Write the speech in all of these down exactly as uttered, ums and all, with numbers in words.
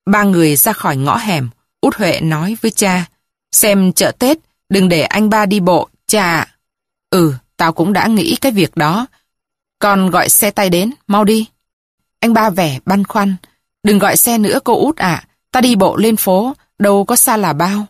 Ba người ra khỏi ngõ hẻm, Út Huệ nói với cha, xem chợ Tết, đừng để anh ba đi bộ, cha ạ. Ừ, tao cũng đã nghĩ cái việc đó. Con gọi xe tay đến, mau đi. Anh ba vẻ băn khoăn, đừng gọi xe nữa cô Út ạ, ta đi bộ lên phố, đâu có xa là bao.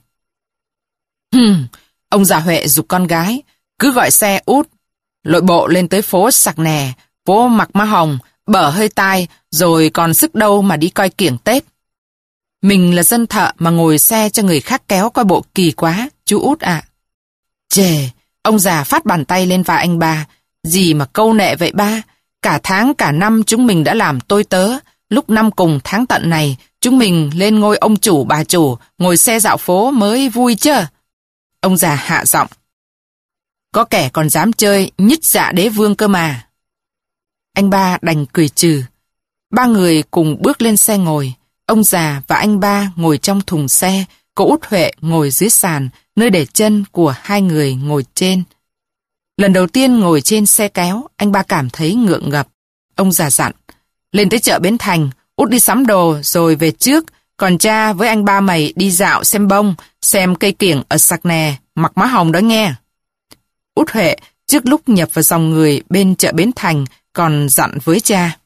Hừm, ông già Huệ giục con gái, cứ gọi xe Út, lội bộ lên tới phố Sạc Nè, phố Mặc Má Hồng, bở hơi tai, rồi còn sức đâu mà đi coi kiểng Tết. Mình là dân thợ mà ngồi xe cho người khác kéo coi bộ kỳ quá, chú Út ạ. Chề, ông già phát bàn tay lên vai anh ba, gì mà câu nệ vậy ba, cả tháng cả năm chúng mình đã làm tôi tớ, lúc năm cùng tháng tận này, chúng mình lên ngôi ông chủ bà chủ, ngồi xe dạo phố mới vui chứ. Ông già hạ giọng. Có kẻ còn dám chơi nhích dạ đế vương cơ mà. Anh ba đành cười trừ. Ba người cùng bước lên xe ngồi. Ông già và anh ba ngồi trong thùng xe, cô Út Huệ ngồi dưới sàn, nơi để chân của hai người ngồi trên. Lần đầu tiên ngồi trên xe kéo, anh ba cảm thấy ngượng ngập. Ông già dặn, lên tới chợ Bến Thành, Út đi sắm đồ rồi về trước, còn cha với anh ba mày đi dạo xem bông, xem cây kiểng ở Sạc Nè, Mặc Má Hồng đó nghe. Út Huệ trước lúc nhập vào dòng người bên chợ Bến Thành còn dặn với cha.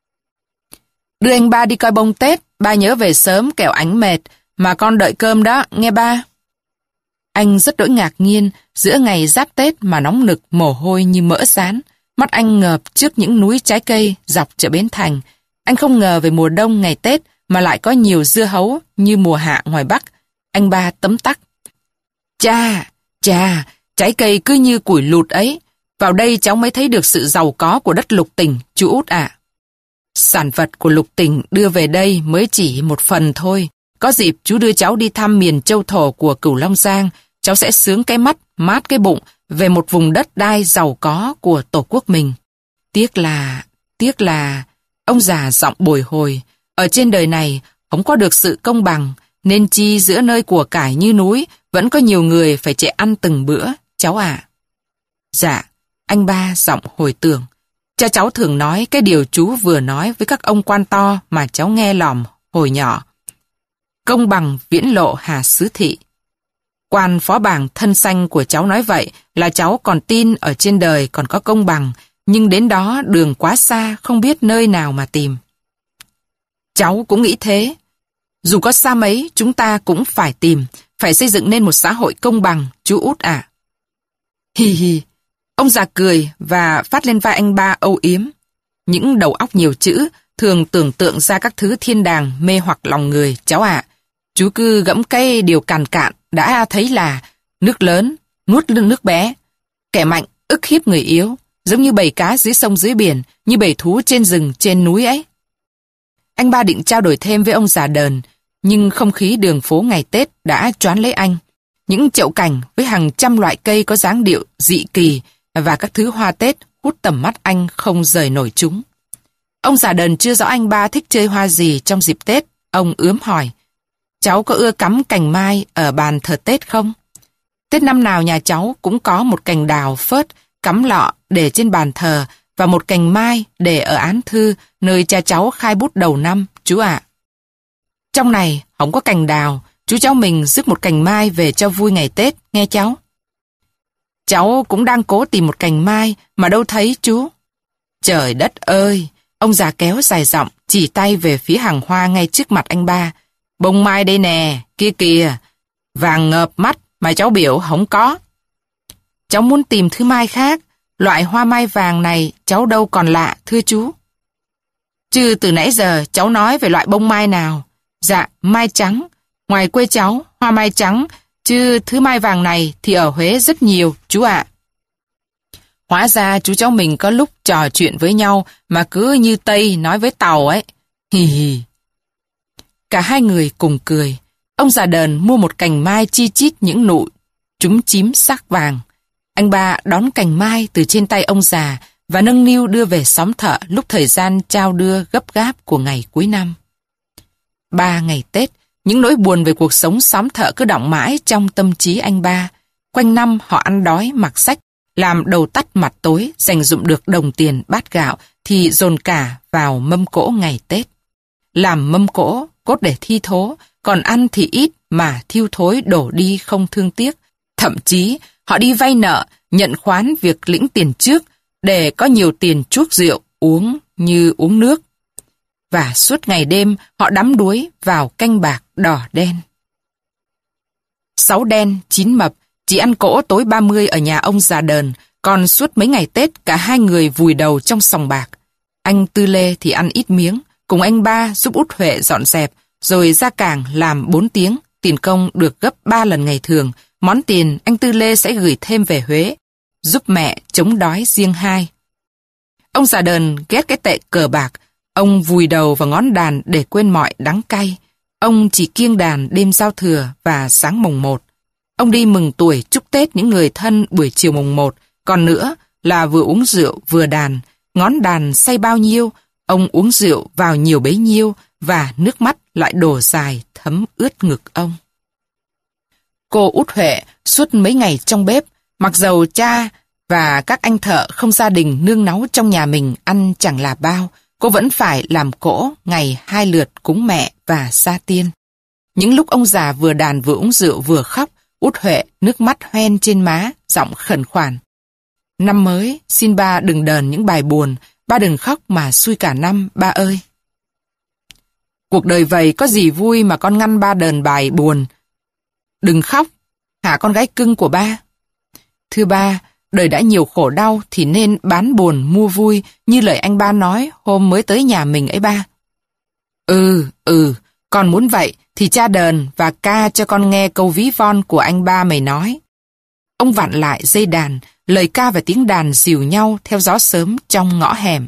Đưa anh ba đi coi bông Tết, ba nhớ về sớm kẻo ánh mệt, mà con đợi cơm đó, nghe ba. Anh rất đỗi ngạc nhiên, giữa ngày giáp Tết mà nóng nực mồ hôi như mỡ rán, mắt anh ngợp trước những núi trái cây dọc chợ Bến Thành. Anh không ngờ về mùa đông ngày Tết mà lại có nhiều dưa hấu như mùa hạ ngoài Bắc. Anh ba tấm tắc. Cha, cha, trái cây cứ như củi lụt ấy. Vào đây cháu mới thấy được sự giàu có của đất Lục Tỉnh, chú Út ạ. Sản vật của Lục Tỉnh đưa về đây mới chỉ một phần thôi. Có dịp chú đưa cháu đi thăm miền châu thổ của Cửu Long Giang, cháu sẽ sướng cái mắt, mát cái bụng về một vùng đất đai giàu có của Tổ quốc mình. Tiếc là, tiếc là, ông già giọng bồi hồi, ở trên đời này không có được sự công bằng, nên chi giữa nơi của cải như núi vẫn có nhiều người phải chạy ăn từng bữa, cháu ạ. Dạ, anh ba giọng hồi tưởng. Cha cháu thường nói cái điều chú vừa nói với các ông quan to mà cháu nghe lòm hồi nhỏ. Công bằng viễn lộ Hà Xứ Thị. Quan phó bảng thân xanh của cháu nói vậy là cháu còn tin ở trên đời còn có công bằng, nhưng đến đó đường quá xa không biết nơi nào mà tìm. Cháu cũng nghĩ thế. Dù có xa mấy chúng ta cũng phải tìm, phải xây dựng nên một xã hội công bằng, chú Út ạ. Hi hi. Ông già cười và phát lên vai anh ba âu yếm. Những đầu óc nhiều chữ thường tưởng tượng ra các thứ thiên đàng mê hoặc lòng người, cháu ạ. Chú cứ gẫm cái điều càn cạn đã thấy là nước lớn nuốt lưng nước bé, kẻ mạnh ức hiếp người yếu, giống như bầy cá dưới sông dưới biển, như bầy thú trên rừng trên núi ấy. Anh ba định trao đổi thêm với ông già đờn, nhưng không khí đường phố ngày Tết đã choán lấy anh. Những chậu cảnh với hàng trăm loại cây có dáng điệu dị kỳ và các thứ hoa Tết hút tầm mắt anh không rời nổi chúng. Ông già đờn chưa rõ anh ba thích chơi hoa gì trong dịp Tết, ông ướm hỏi. Cháu có ưa cắm cành mai ở bàn thờ Tết không? Tết năm nào nhà cháu cũng có một cành đào phớt cắm lọ để trên bàn thờ và một cành mai để ở án thư nơi cha cháu khai bút đầu năm, chú ạ. Trong này không có cành đào, chú cháu mình rước một cành mai về cho vui ngày Tết, nghe cháu. Cháu cũng đang cố tìm một cành mai mà đâu thấy chú. Trời đất ơi! Ông già kéo dài giọng chỉ tay về phía hàng hoa ngay trước mặt anh ba. Bông mai đây nè, kia kìa, vàng ngợp mắt mà cháu biểu không có. Cháu muốn tìm thứ mai khác, loại hoa mai vàng này cháu đâu còn lạ, thưa chú. Chứ từ nãy giờ cháu nói về loại bông mai nào? Dạ, mai trắng. Ngoài quê cháu, hoa mai trắng, chứ thứ mai vàng này thì ở Huế rất nhiều, chú ạ. Hóa ra chú cháu mình có lúc trò chuyện với nhau mà cứ như Tây nói với Tàu ấy. Hì hì. Cả hai người cùng cười. Ông già đờn mua một cành mai chi chít những nụ trúng chím sắc vàng. Anh ba đón cành mai từ trên tay ông già và nâng niu đưa về xóm thợ lúc thời gian trao đưa gấp gáp của ngày cuối năm. Ba ngày Tết, những nỗi buồn về cuộc sống xóm thợ cứ đọng mãi trong tâm trí anh ba. Quanh năm họ ăn đói mặc xách, làm đầu tắt mặt tối, dành dụm được đồng tiền bát gạo thì dồn cả vào mâm cỗ ngày Tết. Làm mâm cỗ cốt để thi thố, còn ăn thì ít mà thiêu thối đổ đi không thương tiếc. Thậm chí, họ đi vay nợ, nhận khoán việc lĩnh tiền trước để có nhiều tiền chuốc rượu uống như uống nước. Và suốt ngày đêm họ đắm đuối vào canh bạc đỏ đen. Sáu đen, chín mập, chỉ ăn cỗ tối ba mươi ở nhà ông già đờn, còn suốt mấy ngày Tết cả hai người vùi đầu trong sòng bạc. Anh Tư Lê thì ăn ít miếng, cùng anh ba giúp út Huệ dọn dẹp, rồi ra cảng làm bốn tiếng, tiền công được gấp ba lần ngày thường, món tiền anh Tư Lê sẽ gửi thêm về Huế, giúp mẹ chống đói riêng hai. Ông già đờn ghét cái tệ cờ bạc, ông vùi đầu vào ngón đàn để quên mọi đắng cay. Ông chỉ kiêng đàn đêm giao thừa và sáng mùng một. Ông đi mừng tuổi chúc Tết những người thân buổi chiều mùng một, còn nữa là vừa uống rượu vừa đàn, ngón đàn say bao nhiêu, ông uống rượu vào nhiều bấy nhiêu và nước mắt lại đổ dài thấm ướt ngực ông. Cô út Huệ suốt mấy ngày trong bếp, mặc dầu cha và các anh thợ không gia đình nương náu trong nhà mình ăn chẳng là bao, cô vẫn phải làm cỗ ngày hai lượt cúng mẹ và sa tiên. Những lúc ông già vừa đàn vừa uống rượu vừa khóc, út Huệ nước mắt hoen trên má, giọng khẩn khoản. Năm mới, xin ba đừng đờn những bài buồn, ba đừng khóc mà xui cả năm, ba ơi. Cuộc đời vầy có gì vui mà con ngăn ba đờn bài buồn. Đừng khóc, hả con gái cưng của ba. Thưa ba, đời đã nhiều khổ đau thì nên bán buồn mua vui như lời anh ba nói hôm mới tới nhà mình ấy ba. Ừ, ừ, con muốn vậy thì cha đờn và ca cho con nghe câu ví von của anh ba mày nói. Ông vặn lại dây đàn, lời ca và tiếng đàn dìu nhau theo gió sớm trong ngõ hẻm.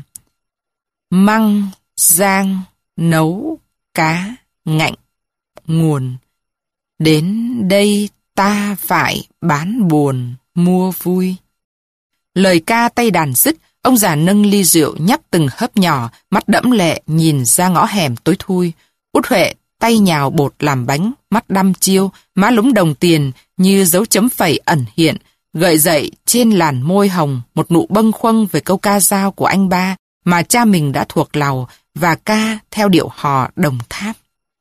Măng, rang, nấu, cá, ngạnh, nguồn. Đến đây ta phải bán buồn, mua vui. Lời ca tay đàn dứt, ông già nâng ly rượu nhấp từng hớp nhỏ, mắt đẫm lệ nhìn ra ngõ hẻm tối thui. Út Huệ tay nhào bột làm bánh, mắt đăm chiêu, má lúm đồng tiền như dấu chấm phẩy ẩn hiện, gợi dậy trên làn môi hồng một nụ bâng khuâng về câu ca dao của anh ba mà cha mình đã thuộc lầu và ca theo điệu hò Đồng Tháp.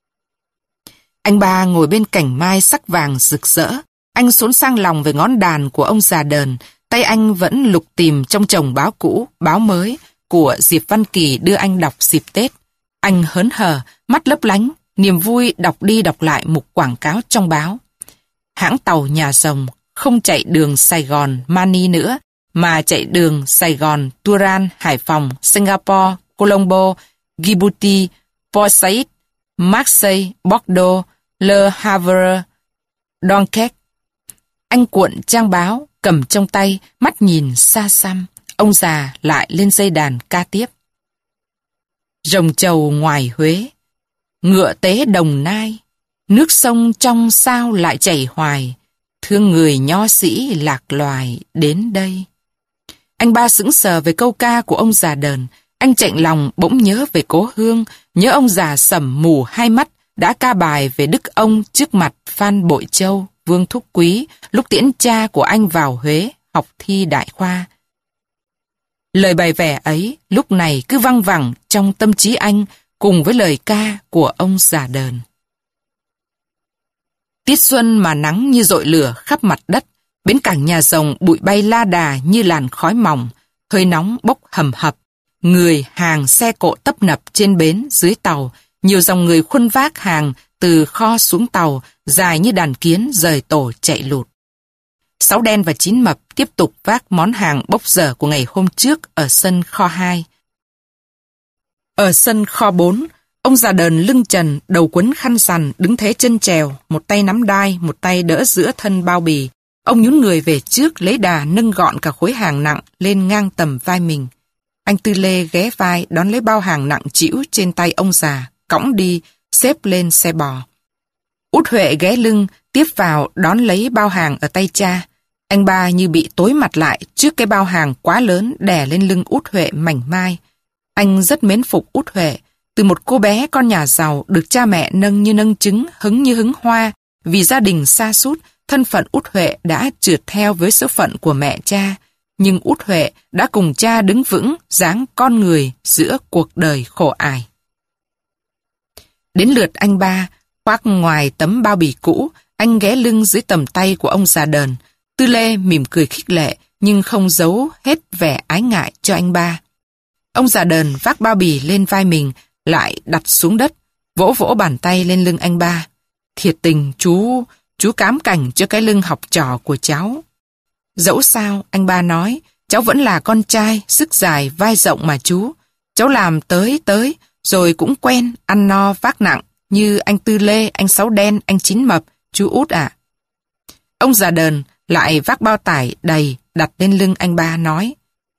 Anh ba ngồi bên cành mai sắc vàng rực rỡ, anh xốn sang lòng về ngón đàn của ông già đờn, tay anh vẫn lục tìm trong chồng báo cũ, báo mới của Diệp Văn Kỳ đưa anh đọc dịp Tết. Anh hớn hở, mắt lấp lánh, niềm vui đọc đi đọc lại mục quảng cáo trong báo. Hãng tàu Nhà Rồng không chạy đường Sài Gòn Mani nữa, mà chạy đường Sài Gòn Turan, Hải Phòng, Singapore, Colombo, Djibouti, Port Said, Marseille, Bordeaux, Le Havre, Dunkerque. Anh cuộn trang báo, cầm trong tay, mắt nhìn xa xăm. Ông già lại lên dây đàn ca tiếp. Rồng trầu ngoài Huế, ngựa tế Đồng Nai, nước sông trong sao lại chảy hoài, thương người nho sĩ lạc loài đến đây. Anh ba sững sờ về câu ca của ông già đờn. Anh chạnh lòng bỗng nhớ về cố hương, nhớ ông già sầm mù hai mắt đã ca bài về đức ông trước mặt Phan Bội Châu, Vương Thúc Quý lúc tiễn cha của anh vào Huế học thi đại khoa. Lời bài vè ấy lúc này cứ văng vẳng trong tâm trí anh cùng với lời ca của ông già đờn. Tiết xuân mà nắng như dội lửa khắp mặt đất, bến cảng Nhà Rồng bụi bay la đà như làn khói mỏng, hơi nóng bốc hầm hập. Người, hàng, xe cộ tấp nập trên bến, dưới tàu, nhiều dòng người khuân vác hàng từ kho xuống tàu, dài như đàn kiến rời tổ chạy lụt. Sáu đen và chín mập tiếp tục vác món hàng bốc dở của ngày hôm trước ở sân kho hai. Ở sân kho bốn, ông già đờn lưng trần, đầu quấn khăn rằn, đứng thế chân trèo, một tay nắm đai, một tay đỡ giữa thân bao bì. Ông nhún người về trước lấy đà nâng gọn cả khối hàng nặng lên ngang tầm vai mình. Anh Tư Lê ghé vai đón lấy bao hàng nặng trĩu trên tay ông già, cõng đi, xếp lên xe bò. Út Huệ ghé lưng, tiếp vào đón lấy bao hàng ở tay cha. Anh ba như bị tối mặt lại trước cái bao hàng quá lớn đè lên lưng Út Huệ mảnh mai. Anh rất mến phục Út Huệ, từ một cô bé con nhà giàu được cha mẹ nâng như nâng trứng, hứng như hứng hoa. Vì gia đình sa sút, thân phận Út Huệ đã trượt theo với số phận của mẹ cha. Nhưng Út Huệ đã cùng cha đứng vững dáng con người giữa cuộc đời khổ ải. Đến lượt anh ba, khoác ngoài tấm bao bì cũ, anh ghé lưng dưới tầm tay của ông già đờn. Tư Lê mỉm cười khích lệ, nhưng không giấu hết vẻ ái ngại cho anh ba. Ông già đờn vác bao bì lên vai mình, lại đặt xuống đất, vỗ vỗ bàn tay lên lưng anh ba. Thiệt tình chú, chú cám cảnh cho cái lưng học trò của cháu. Dẫu sao, anh ba nói, cháu vẫn là con trai, sức dài, vai rộng mà chú. Cháu làm tới tới, rồi cũng quen, ăn no vác nặng, như anh Tư Lê, anh Sáu Đen, anh Chín Mập, chú Út ạ. Ông già đờn lại vác bao tải đầy, đặt lên lưng anh ba nói.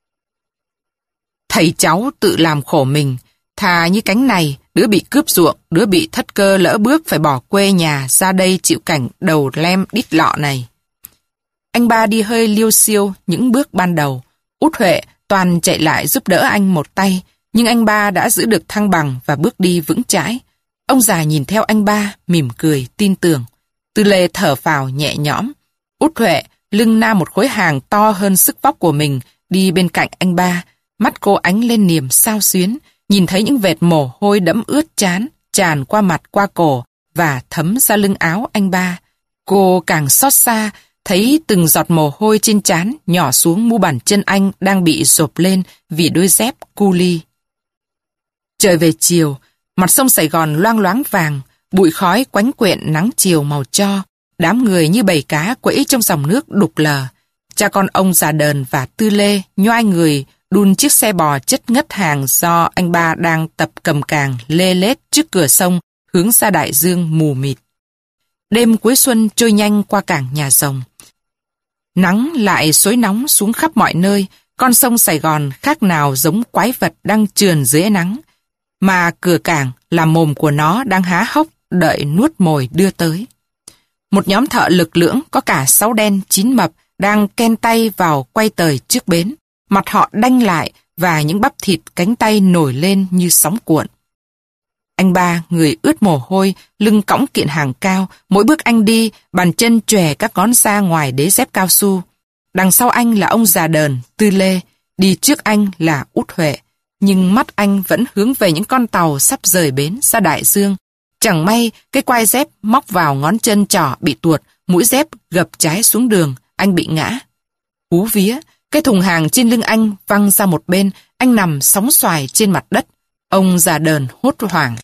Thầy cháu tự làm khổ mình, thà như cánh này, đứa bị cướp ruộng, đứa bị thất cơ lỡ bước phải bỏ quê nhà ra đây chịu cảnh đầu lem đít lọ này. Anh ba đi hơi liêu xiêu những bước ban đầu. Út Huệ toàn chạy lại giúp đỡ anh một tay, nhưng anh ba đã giữ được thăng bằng và bước đi vững chãi. Ông già nhìn theo anh ba, mỉm cười, tin tưởng. Tư Lê thở phào nhẹ nhõm. Út Huệ lưng na một khối hàng to hơn sức vóc của mình, đi bên cạnh anh ba. Mắt cô ánh lên niềm xao xuyến, nhìn thấy những vệt mồ hôi đẫm ướt trán, tràn qua mặt qua cổ và thấm ra lưng áo anh ba. Cô càng xót xa, thấy từng giọt mồ hôi trên trán nhỏ xuống mu bàn chân anh đang bị rộp lên vì đôi dép cu li. Trời về chiều, mặt sông Sài Gòn loang loáng vàng, bụi khói quánh quện nắng chiều màu cho, đám người như bầy cá quẫy trong dòng nước đục lờ. Cha con ông già đờn và Tư Lê nhoai người đun chiếc xe bò chất ngất hàng do anh ba đang tập cầm càng lê lết trước cửa sông hướng ra đại dương mù mịt. Đêm cuối xuân trôi nhanh qua cảng Nhà Rồng. Nắng lại xối nóng xuống khắp mọi nơi, con sông Sài Gòn khác nào giống quái vật đang trườn dưới ánh nắng, mà cửa cảng là mồm của nó đang há hốc đợi nuốt mồi đưa tới. Một nhóm thợ lực lưỡng có cả Sáu Đen, Chín Mập đang ken tay vào quay tời trước bến, mặt họ đanh lại và những bắp thịt cánh tay nổi lên như sóng cuộn. Anh ba, người ướt mồ hôi, lưng cõng kiện hàng cao, mỗi bước anh đi, bàn chân chòe các ngón ra ngoài đế dép cao su. Đằng sau anh là ông già đờn, Tư Lê, đi trước anh là Út Huệ, nhưng mắt anh vẫn hướng về những con tàu sắp rời bến ra đại dương. Chẳng may, cái quai dép móc vào ngón chân trỏ bị tuột, mũi dép gập trái xuống đường, anh bị ngã. Hú vía, cái thùng hàng trên lưng anh văng ra một bên, anh nằm sóng xoài trên mặt đất. Ông già đờn hốt hoảng.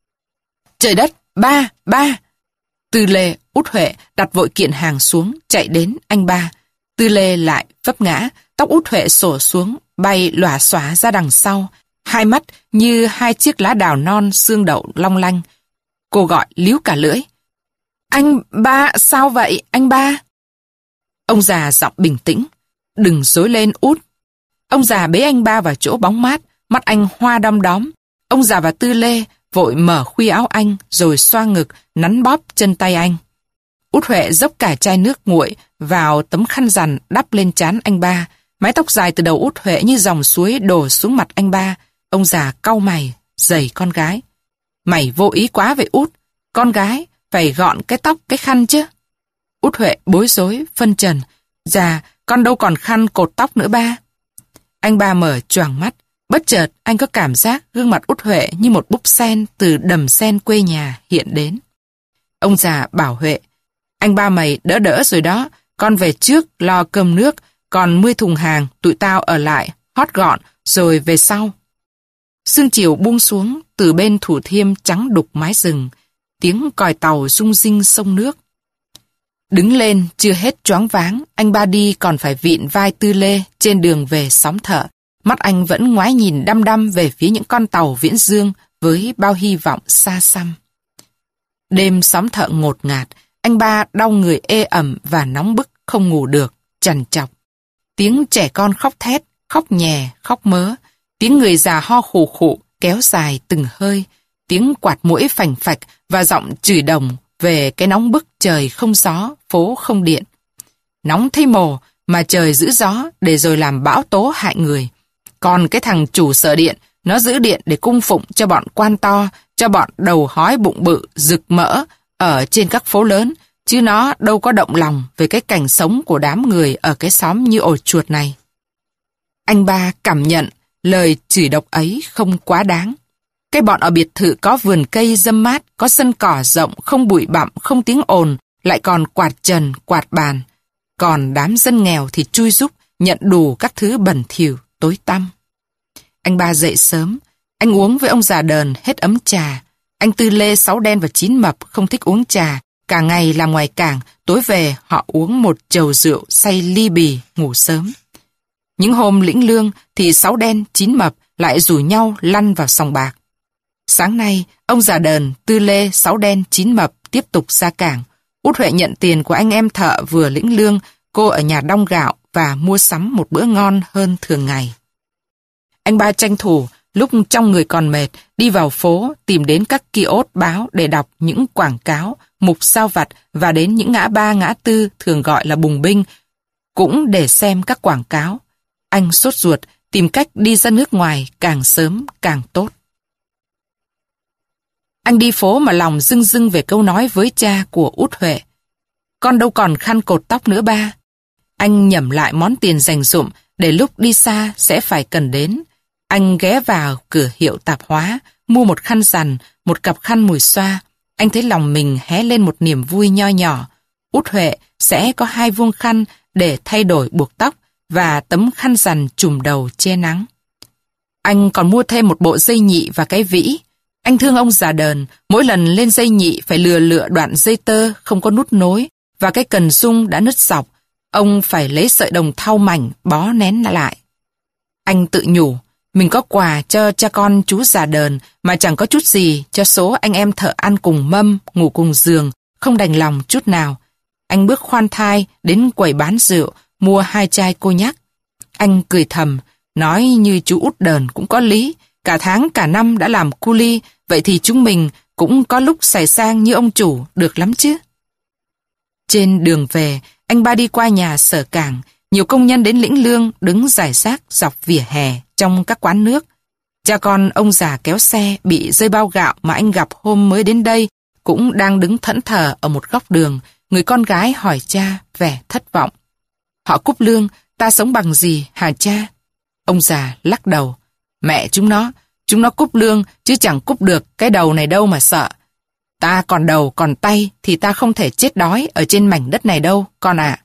Trời đất, ba, ba! Tư Lê, Út Huệ đặt vội kiện hàng xuống, chạy đến anh ba. Tư Lê lại vấp ngã, tóc Út Huệ xổ xuống, bay lòa xóa ra đằng sau. Hai mắt như hai chiếc lá đào non xương đậu long lanh. Cô gọi líu cả lưỡi. Anh ba, sao vậy, anh ba? Ông già giọng bình tĩnh. Đừng rối lên Út. Ông già bế anh ba vào chỗ bóng mát, mắt anh hoa đom đóm. Ông già và Tư Lê vội mở khuy áo anh rồi xoa ngực, nắn bóp chân tay anh. Út Huệ dốc cả chai nước nguội vào tấm khăn rằn đắp lên trán anh ba. Mái tóc dài từ đầu Út Huệ như dòng suối đổ xuống mặt anh ba. Ông già cau mày, giày con gái. Mày vô ý quá vậy Út. Con gái phải gọn cái tóc cái khăn chứ. Út Huệ bối rối, phân trần. Dạ, con đâu còn khăn cột tóc nữa ba. Anh ba mở choàng mắt. Bất chợt anh có cảm giác gương mặt Út Huệ như một búp sen từ đầm sen quê nhà hiện đến. Ông già bảo Huệ, anh ba mày đỡ đỡ rồi đó, con về trước lo cơm nước, còn mươi thùng hàng tụi tao ở lại, hót gọn rồi về sau. Sương chiều buông xuống từ bên Thủ Thiêm trắng đục mái rừng, tiếng còi tàu rung rinh sông nước. Đứng lên chưa hết choáng váng, anh ba đi còn phải vịn vai Tư Lê trên đường về xóm Thợ. Mắt anh vẫn ngoái nhìn đăm đăm về phía những con tàu viễn dương với bao hy vọng xa xăm. Đêm xóm Thợ ngột ngạt, anh ba đau người ê ẩm và nóng bức không ngủ được, trằn trọc. Tiếng trẻ con khóc thét, khóc nhè, khóc mớ, tiếng người già ho khủ khụ kéo dài từng hơi, tiếng quạt muỗi phành phạch và giọng chửi đồng về cái nóng bức trời không gió, phố không điện. Nóng thấy mồ mà trời giữ gió để rồi làm bão tố hại người. Còn cái thằng chủ sở điện, nó giữ điện để cung phụng cho bọn quan to, cho bọn đầu hói bụng bự, rực mỡ ở trên các phố lớn, chứ nó đâu có động lòng về cái cảnh sống của đám người ở cái xóm như ổ chuột này. Anh ba cảm nhận lời chửi độc ấy không quá đáng. Cái bọn ở biệt thự có vườn cây râm mát, có sân cỏ rộng, không bụi bặm, không tiếng ồn, lại còn quạt trần, quạt bàn. Còn đám dân nghèo thì chui rúc, nhận đủ các thứ bẩn thỉu, tối tăm. Anh ba dậy sớm, anh uống với ông già đờn hết ấm trà. Anh Tư Lê, Sáu Đen và Chín Mập không thích uống trà, cả ngày làm ngoài cảng, tối về họ uống một chầu rượu say ly bì, ngủ sớm. Những hôm lĩnh lương thì Sáu Đen, Chín Mập lại rủ nhau lăn vào sòng bạc. Sáng nay, ông già đờn, Tư Lê, Sáu Đen, Chín Mập tiếp tục ra cảng. Út Huệ nhận tiền của anh em thợ vừa lĩnh lương, cô ở nhà đong gạo và mua sắm một bữa ngon hơn thường ngày. Anh ba tranh thủ, lúc trong người còn mệt, đi vào phố tìm đến các kiosk báo để đọc những quảng cáo, mục sao vặt và đến những ngã ba ngã tư thường gọi là bùng binh, cũng để xem các quảng cáo. Anh sốt ruột, tìm cách đi ra nước ngoài càng sớm càng tốt. Anh đi phố mà lòng rưng rưng về câu nói với cha của Út Huệ. Con đâu còn khăn cột tóc nữa ba. Anh nhẩm lại món tiền dành dụm để lúc đi xa sẽ phải cần đến. Anh ghé vào cửa hiệu tạp hóa, mua một khăn rằn, một cặp khăn mùi xoa. Anh thấy lòng mình hé lên một niềm vui nho nhỏ. Út Huệ sẽ có hai vuông khăn để thay đổi buộc tóc và tấm khăn rằn trùm đầu che nắng. Anh còn mua thêm một bộ dây nhị và cái vĩ. Anh thương ông già đờn, mỗi lần lên dây nhị phải lừa lựa đoạn dây tơ không có nút nối và cái cần sung đã nứt dọc. Ông phải lấy sợi đồng thau mảnh bó nén lại. Anh tự nhủ, mình có quà cho cha con chú già đờn mà chẳng có chút gì cho số anh em thợ ăn cùng mâm, ngủ cùng giường, không đành lòng chút nào. Anh bước khoan thai đến quầy bán rượu, mua hai chai cô nhắc. Anh cười thầm, nói như chú Út đờn cũng có lý, cả tháng cả năm đã làm cu li, vậy thì chúng mình cũng có lúc xài sang như ông chủ, được lắm chứ. Trên đường về, anh ba đi qua nhà sở cảng, nhiều công nhân đến lĩnh lương đứng rải rác dọc vỉa hè trong các quán nước. Cha con ông già kéo xe bị rơi bao gạo mà anh gặp hôm mới đến đây cũng đang đứng thẫn thờ ở một góc đường. Người con gái hỏi cha vẻ thất vọng. Họ cúp lương, ta sống bằng gì hả cha? Ông già lắc đầu. Mẹ chúng nó, chúng nó cúp lương chứ chẳng cúp được cái đầu này đâu mà sợ. Ta còn đầu còn tay thì ta không thể chết đói ở trên mảnh đất này đâu, con ạ.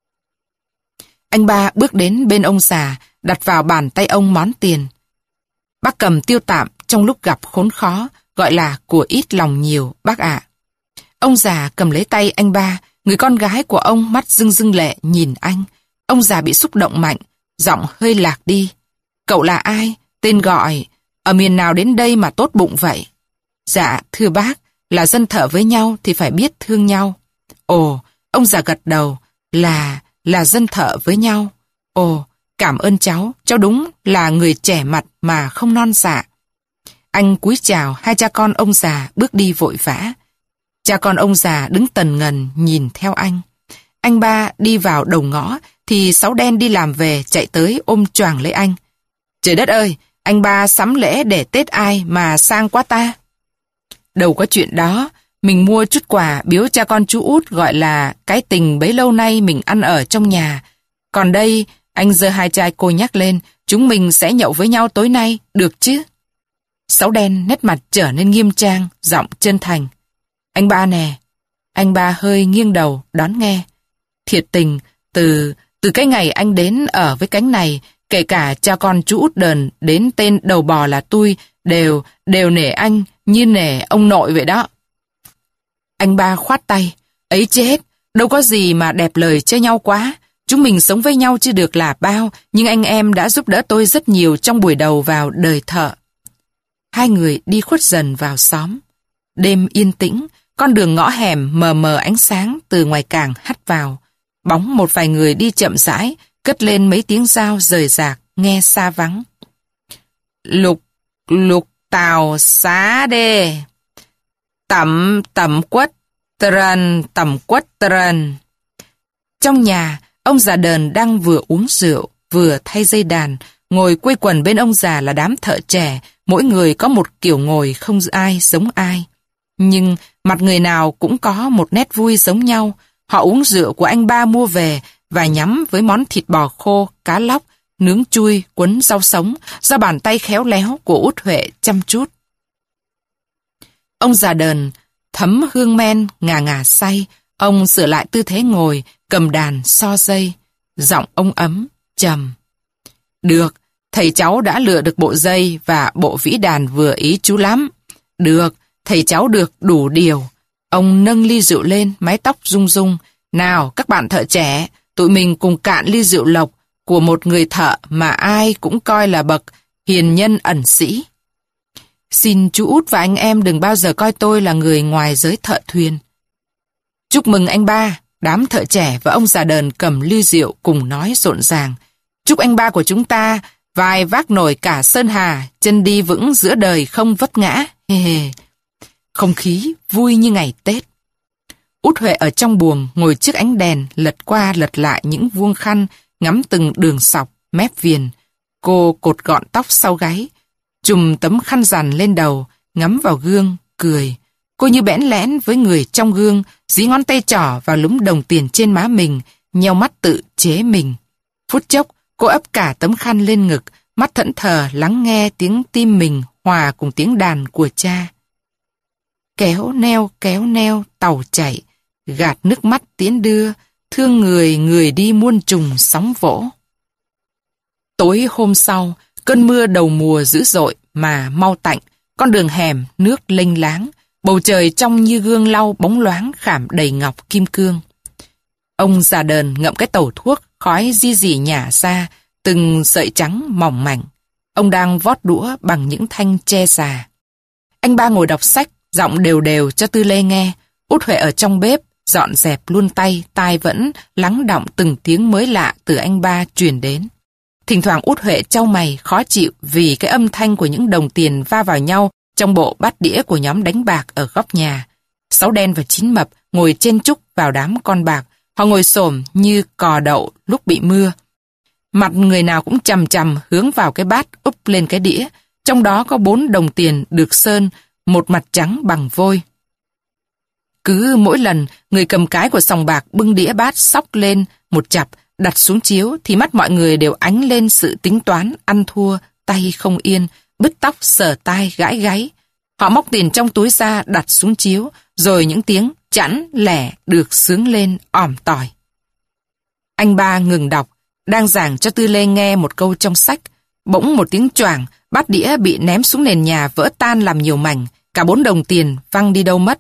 Anh ba bước đến bên ông già, đặt vào bàn tay ông món tiền. Bác cầm tiêu tạm trong lúc gặp khốn khó, gọi là của ít lòng nhiều, bác ạ. Ông già cầm lấy tay anh ba, người con gái của ông mắt rưng rưng lệ nhìn anh. Ông già bị xúc động mạnh, giọng hơi lạc đi. Cậu là ai? Tên gọi, ở miền nào đến đây mà tốt bụng vậy? Dạ, thưa bác, là dân thợ với nhau thì phải biết thương nhau. Ồ, ông già gật đầu, là, là dân thợ với nhau. Ồ, cảm ơn cháu, cháu đúng là người trẻ mặt mà không non dạ. Anh cúi chào, hai cha con ông già bước đi vội vã. Cha con ông già đứng tần ngần nhìn theo anh. Anh ba đi vào đầu ngõ thì Sáu Đen đi làm về chạy tới ôm choàng lấy anh. Trời đất ơi, anh ba sắm lễ để Tết ai mà sang quá ta. Đâu có chuyện đó, mình mua chút quà biếu cha con chú Út gọi là cái tình bấy lâu nay mình ăn ở trong nhà. Còn đây, anh giơ hai chai cô nhắc lên, chúng mình sẽ nhậu với nhau tối nay, được chứ? Sáu Đen nét mặt trở nên nghiêm trang, giọng chân thành. Anh ba nè. Anh ba hơi nghiêng đầu, đón nghe. Thiệt tình, từ từ cái ngày anh đến ở với cánh này, kể cả cha con chú Út đờn đến tên đầu bò là tôi, đều, đều nể anh như nể ông nội vậy đó. Anh ba khoát tay. Ấy chết, đâu có gì mà đẹp lời cho nhau quá. Chúng mình sống với nhau chưa được là bao, nhưng anh em đã giúp đỡ tôi rất nhiều trong buổi đầu vào đời thợ. Hai người đi khuất dần vào xóm. Đêm yên tĩnh, con đường ngõ hẻm mờ mờ ánh sáng từ ngoài cảng hắt vào. Bóng một vài người đi chậm rãi, cất lên mấy tiếng dao rời rạc, nghe xa vắng. Lục, lục tàu xá đê. Tẩm, tẩm quất, trần, tẩm quất trần. Trong nhà, ông già đờn đang vừa uống rượu, vừa thay dây đàn, ngồi quây quần bên ông già là đám thợ trẻ, mỗi người có một kiểu ngồi không ai giống ai. Nhưng mặt người nào cũng có một nét vui giống nhau. Họ uống rượu của anh ba mua về và nhắm với món thịt bò khô, cá lóc, nướng chui, cuốn rau sống do bàn tay khéo léo của Út Huệ chăm chút. Ông già đờn thấm hương men, ngà ngà say. Ông sửa lại tư thế ngồi, cầm đàn, so dây. Giọng ông ấm, trầm. Được, thầy cháu đã lựa được bộ dây và bộ vĩ đàn vừa ý chú lắm. Được, thầy cháu được đủ điều. Ông nâng ly rượu lên, mái tóc rung rung. Nào, các bạn thợ trẻ, tụi mình cùng cạn ly rượu lộc của một người thợ mà ai cũng coi là bậc hiền nhân ẩn sĩ. Xin chú Út và anh em đừng bao giờ coi tôi là người ngoài giới thợ thuyền. Chúc mừng anh ba. Đám thợ trẻ và ông già đờn cầm ly rượu cùng nói rộn ràng. Chúc anh ba của chúng ta vai vác nổi cả sơn hà, chân đi vững giữa đời không vấp ngã. Hê hê. Không khí vui như ngày Tết. Út Huệ ở trong buồng ngồi trước ánh đèn, lật qua lật lại những vuông khăn, ngắm từng đường sọc, mép viền. Cô cột gọn tóc sau gáy, chùm tấm khăn rằn lên đầu, ngắm vào gương, cười. Cô như bẽn lẽn với người trong gương, dí ngón tay trỏ vào lúm đồng tiền trên má mình, nheo mắt tự chế mình. Phút chốc, cô ấp cả tấm khăn lên ngực, mắt thẫn thờ lắng nghe tiếng tim mình hòa cùng tiếng đàn của cha. Kéo neo kéo neo tàu chạy, gạt nước mắt tiến đưa, thương người người đi muôn trùng sóng vỗ. Tối hôm sau, cơn mưa đầu mùa dữ dội mà mau tạnh, con đường hẻm nước lênh láng, bầu trời trong như gương lau bóng loáng khảm đầy ngọc kim cương. Ông già đờn ngậm cái tẩu thuốc, khói di dì nhả ra, từng sợi trắng mỏng mảnh. Ông đang vót đũa bằng những thanh tre già. Anh ba ngồi đọc sách, giọng đều đều cho Tư Lê nghe. Út Huệ ở trong bếp, dọn dẹp luôn tay, tai vẫn lắng đọng từng tiếng mới lạ từ anh ba truyền đến. Thỉnh thoảng Út Huệ chau mày khó chịu vì cái âm thanh của những đồng tiền va vào nhau trong bộ bát đĩa của nhóm đánh bạc ở góc nhà. Sáu Đen và Chín Mập ngồi chen chúc vào đám con bạc. Họ ngồi xổm như cò đậu lúc bị mưa. Mặt người nào cũng chằm chằm hướng vào cái bát úp lên cái đĩa. Trong đó có bốn đồng tiền được sơn, một mặt trắng bằng vôi. Cứ mỗi lần người cầm cái của sòng bạc bưng đĩa bát xóc lên một chặp, đặt xuống chiếu thì mắt mọi người đều ánh lên sự tính toán, ăn thua, tay không yên, bứt tóc sờ tai gãi gáy. Họ móc tiền trong túi ra đặt xuống chiếu, rồi những tiếng chẵn lẻ được xướng lên òm tỏi. Anh ba ngừng đọc, đang giảng cho Tư Lê nghe một câu trong sách. Bỗng một tiếng choảng, bát đĩa bị ném xuống nền nhà vỡ tan làm nhiều mảnh, cả bốn đồng tiền văng đi đâu mất.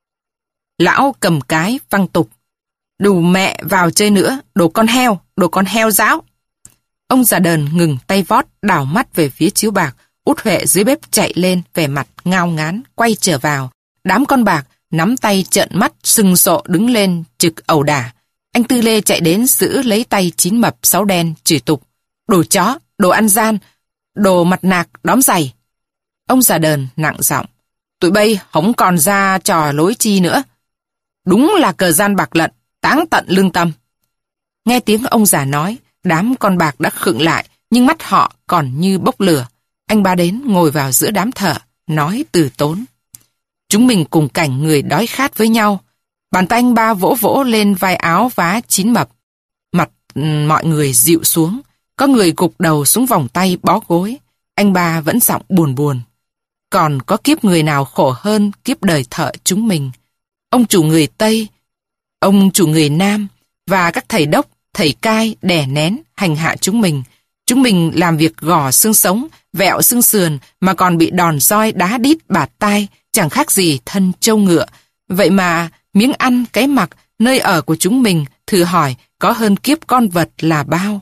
Lão cầm cái văng tục. Đủ mẹ vào chơi nữa, đồ con heo, đồ con heo giáo. Ông già đờn ngừng tay vót, đảo mắt về phía chiếu bạc. Út Huệ dưới bếp chạy lên, vẻ mặt ngao ngán, quay trở vào. Đám con bạc nắm tay trợn mắt, sừng sộ đứng lên, trực ẩu đả. Anh Tư Lê chạy đến giữ lấy tay Chín Mập, Sáu Đen, chửi tục. Đồ chó, đồ ăn gian, đồ mặt nạc, đóm giày. Ông già đờn nặng giọng. Tụi bay không còn ra trò lối chi nữa. Đúng là cờ gian bạc lận, táng tận lương tâm. Nghe tiếng ông già nói, đám con bạc đã khựng lại, nhưng mắt họ còn như bốc lửa. Anh ba đến ngồi vào giữa đám thợ, nói từ tốn. Chúng mình cùng cảnh người đói khát với nhau. Bàn tay anh ba vỗ vỗ lên vai áo vá Chín Mập. Mặt mọi người dịu xuống, có người gục đầu xuống vòng tay bó gối. Anh ba vẫn giọng buồn buồn. Còn có kiếp người nào khổ hơn kiếp đời thợ chúng mình. Ông chủ người Tây, ông chủ người Nam và các thầy đốc, thầy cai đè nén hành hạ chúng mình. Chúng mình làm việc gò xương sống, vẹo xương sườn mà còn bị đòn roi đá đít bạt tai, chẳng khác gì thân trâu ngựa. Vậy mà miếng ăn, cái mặc, nơi ở của chúng mình, thử hỏi có hơn kiếp con vật là bao?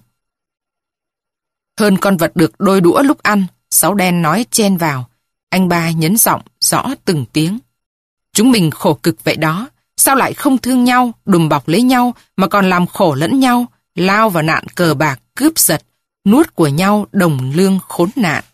Hơn con vật được đôi đũa lúc ăn, Sáu Đen nói chen vào. Anh ba nhấn giọng rõ từng tiếng. Chúng mình khổ cực vậy đó, sao lại không thương nhau, đùm bọc lấy nhau mà còn làm khổ lẫn nhau, lao vào nạn cờ bạc, cướp giật, nuốt của nhau đồng lương khốn nạn.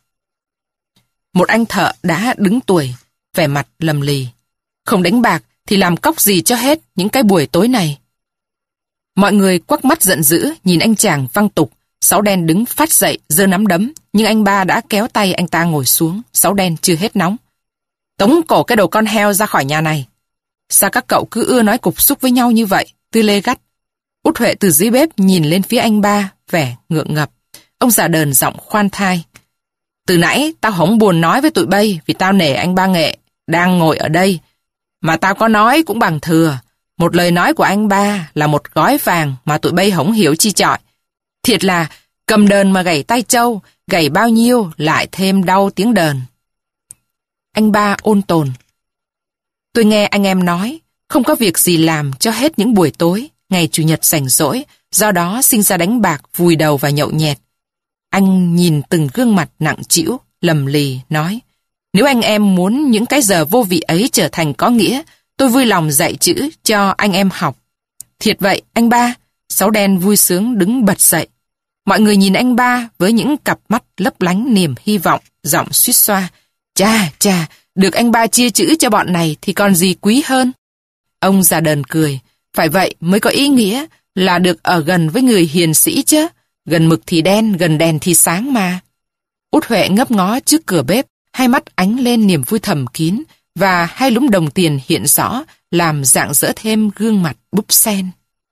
Một anh thợ đã đứng tuổi, vẻ mặt lầm lì. Không đánh bạc thì làm cóc gì cho hết những cái buổi tối này. Mọi người quắc mắt giận dữ nhìn anh chàng văng tục. Sáu Đen đứng phát dậy giơ nắm đấm, nhưng anh ba đã kéo tay anh ta ngồi xuống. Sáu Đen chưa hết nóng. Tống cổ cái đầu con heo ra khỏi nhà này. Sao các cậu cứ ưa nói cục xúc với nhau như vậy? Tư Lê gắt. Út Huệ từ dưới bếp nhìn lên phía anh ba, vẻ ngượng ngập. Ông già đờn giọng khoan thai. Từ nãy tao không buồn nói với tụi bay vì tao nể anh ba Nghệ. đang ngồi ở đây. Mà tao có nói cũng bằng thừa. Một lời nói của anh ba là một gói vàng mà tụi bay không hiểu chi chọi. Thiệt là cầm đờn mà gảy tay trâu, gảy bao nhiêu lại thêm đau tiếng đờn. Anh ba ôn tồn. Tôi nghe anh em nói, không có việc gì làm cho hết những buổi tối, ngày Chủ nhật rảnh rỗi, do đó sinh ra đánh bạc, vùi đầu và nhậu nhẹt. Anh nhìn từng gương mặt nặng trĩu, lầm lì, nói, nếu anh em muốn những cái giờ vô vị ấy trở thành có nghĩa, tôi vui lòng dạy chữ cho anh em học. Thiệt vậy, anh ba. Sáu đen vui sướng đứng bật dậy. Mọi người nhìn anh ba với những cặp mắt lấp lánh niềm hy vọng, giọng suýt xoa. Chà, chà, được anh ba chia chữ cho bọn này thì còn gì quý hơn. Ông già đờn cười. Phải vậy mới có ý nghĩa là được ở gần với người hiền sĩ chứ. Gần mực thì đen, gần đèn thì sáng mà. Út Huệ ngấp ngó trước cửa bếp, hai mắt ánh lên niềm vui thầm kín, và hai lúm đồng tiền hiện rõ, làm rạng rỡ thêm gương mặt búp sen.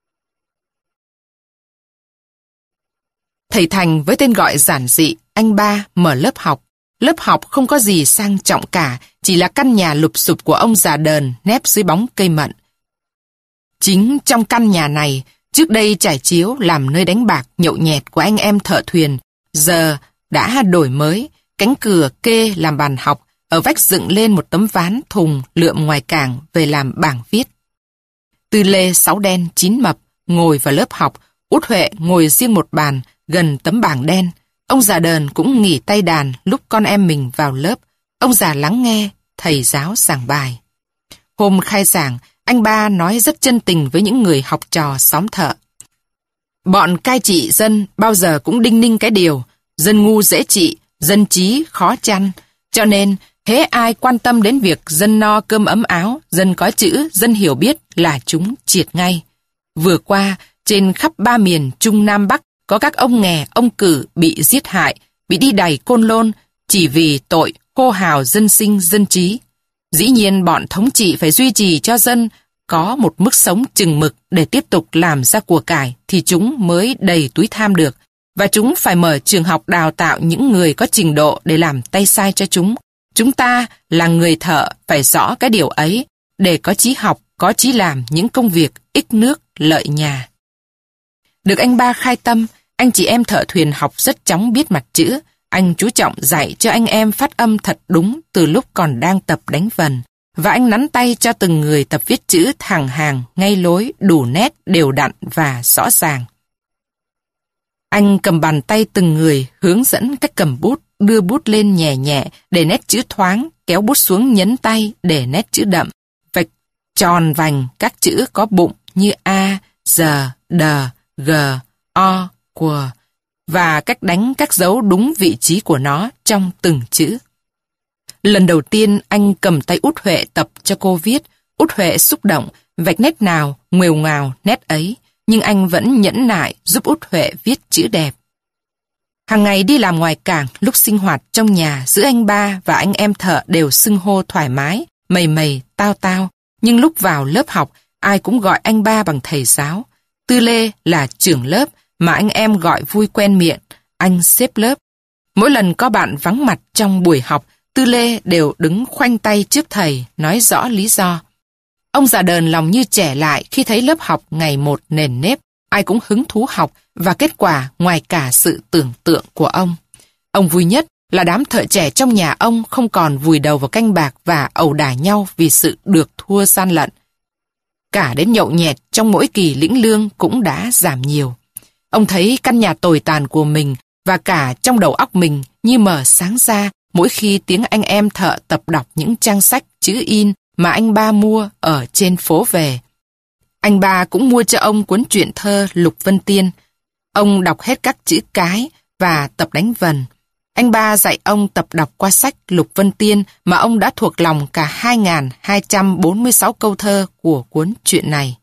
Thầy Thành với tên gọi giản dị, anh ba mở lớp học. Lớp học không có gì sang trọng cả, chỉ là căn nhà lụp xụp của ông già đờn nép dưới bóng cây mận. Chính trong căn nhà này, trước đây trải chiếu làm nơi đánh bạc nhậu nhẹt của anh em thợ thuyền, giờ đã đổi mới, cánh cửa kê làm bàn học, ở vách dựng lên một tấm ván thùng lượm ngoài cảng về làm bảng viết. Tư Lê sáu đen chín mập ngồi vào lớp học, Út Huệ ngồi riêng một bàn gần tấm bảng đen. Ông già đờn cũng nghỉ tay đàn lúc con em mình vào lớp. Ông già lắng nghe thầy giáo giảng bài. Hôm khai giảng, anh ba nói rất chân tình với những người học trò xóm thợ. Bọn cai trị dân bao giờ cũng đinh ninh cái điều, dân ngu dễ trị, dân trí khó chăn. Cho nên, hễ ai quan tâm đến việc dân no cơm ấm áo, dân có chữ, dân hiểu biết là chúng triệt ngay. Vừa qua, trên khắp ba miền Trung Nam Bắc, có các ông nghè, ông cử bị giết hại, bị đi đày côn lôn, chỉ vì tội hô hào dân sinh dân trí. Dĩ nhiên bọn thống trị phải duy trì cho dân có một mức sống chừng mực để tiếp tục làm ra của cải thì chúng mới đầy túi tham được. Và chúng phải mở trường học đào tạo những người có trình độ để làm tay sai cho chúng. Chúng ta là người thợ phải rõ cái điều ấy để có chí học, có chí làm những công việc ích nước, lợi nhà. Được anh ba khai tâm, anh chị em thợ thuyền học rất chóng biết mặt chữ. Anh chú trọng dạy cho anh em phát âm thật đúng từ lúc còn đang tập đánh vần. Và anh nắn tay cho từng người tập viết chữ thẳng hàng, ngay lối, đủ nét, đều đặn và rõ ràng. Anh cầm bàn tay từng người, hướng dẫn cách cầm bút, đưa bút lên nhẹ nhẹ để nét chữ thoáng, kéo bút xuống nhấn tay để nét chữ đậm, vạch tròn vành các chữ có bụng như A, giờ, đờ, g, o, quờ, và cách đánh các dấu đúng vị trí của nó trong từng chữ. Lần đầu tiên anh cầm tay Út Huệ tập cho cô viết, Út Huệ xúc động, vạch nét nào, nguều ngào nét ấy, nhưng anh vẫn nhẫn nại giúp Út Huệ viết chữ đẹp. Hàng ngày đi làm ngoài cảng, lúc sinh hoạt trong nhà giữa anh ba và anh em thợ đều xưng hô thoải mái, mầy mầy, tao tao, nhưng lúc vào lớp học, ai cũng gọi anh ba bằng thầy giáo. Tư Lê là trưởng lớp mà anh em gọi vui quen miệng, anh xếp lớp. Mỗi lần có bạn vắng mặt trong buổi học, Tư Lê đều đứng khoanh tay trước thầy, nói rõ lý do. Ông già đờn lòng như trẻ lại khi thấy lớp học ngày một nền nếp, ai cũng hứng thú học và kết quả ngoài cả sự tưởng tượng của ông. Ông vui nhất là đám thợ trẻ trong nhà ông không còn vùi đầu vào canh bạc và ẩu đả nhau vì sự được thua gian lận. Cả đến nhậu nhẹt trong mỗi kỳ lĩnh lương cũng đã giảm nhiều. Ông thấy căn nhà tồi tàn của mình và cả trong đầu óc mình như mở sáng ra mỗi khi tiếng anh em thợ tập đọc những trang sách chữ in mà anh ba mua ở trên phố về. Anh ba cũng mua cho ông cuốn truyện thơ Lục Vân Tiên. Ông đọc hết các chữ cái và tập đánh vần. Anh ba dạy ông tập đọc qua sách Lục Vân Tiên mà ông đã thuộc lòng cả hai nghìn hai trăm bốn mươi sáu câu thơ của cuốn truyện này.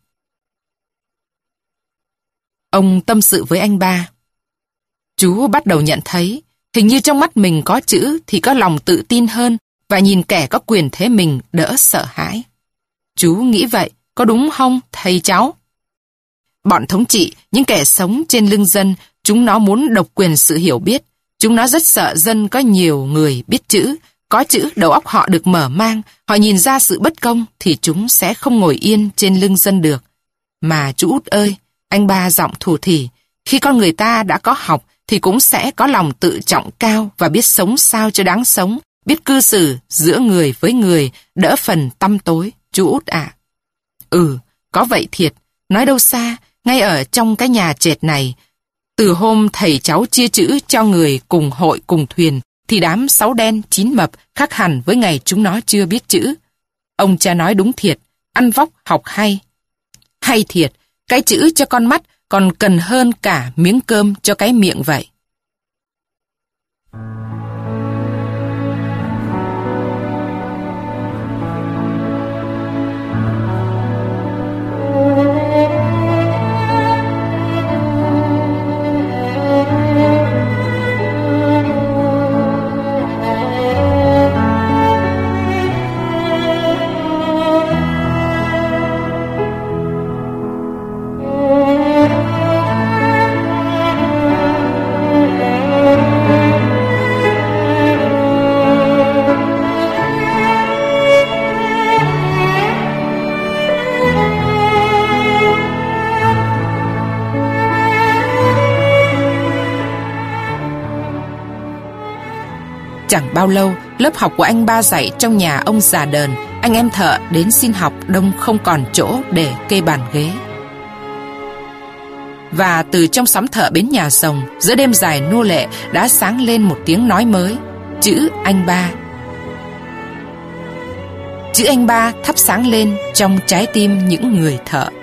Ông tâm sự với anh ba. Chú bắt đầu nhận thấy, hình như trong mắt mình có chữ thì có lòng tự tin hơn và nhìn kẻ có quyền thế mình đỡ sợ hãi. Chú nghĩ vậy, có đúng không thầy cháu? Bọn thống trị, những kẻ sống trên lưng dân, chúng nó muốn độc quyền sự hiểu biết. Chúng nó rất sợ dân có nhiều người biết chữ, Có chữ, đầu óc họ được mở mang, họ nhìn ra sự bất công thì chúng sẽ không ngồi yên trên lưng dân được. Mà chú Út ơi, anh ba giọng thủ thỉ, khi con người ta đã có học thì cũng sẽ có lòng tự trọng cao và biết sống sao cho đáng sống, biết cư xử giữa người với người, đỡ phần tăm tối, chú Út ạ. Ừ, có vậy thiệt, nói đâu xa, ngay ở trong cái nhà trệt này, từ hôm thầy cháu chia chữ cho người cùng hội cùng thuyền, thì đám sáu đen chín mập khác hẳn với ngày chúng nó chưa biết chữ. Ông cha nói đúng thiệt, ăn vóc học hay. Hay thiệt, cái chữ cho con mắt còn cần hơn cả miếng cơm cho cái miệng vậy. Chẳng bao lâu, lớp học của anh ba dạy trong nhà ông già đờn, anh em thợ đến xin học đông không còn chỗ để kê bàn ghế. Và từ trong xóm thợ bến nhà rồng, giữa đêm dài nô lệ đã sáng lên một tiếng nói mới, chữ anh ba. Chữ anh ba thắp sáng lên trong trái tim những người thợ.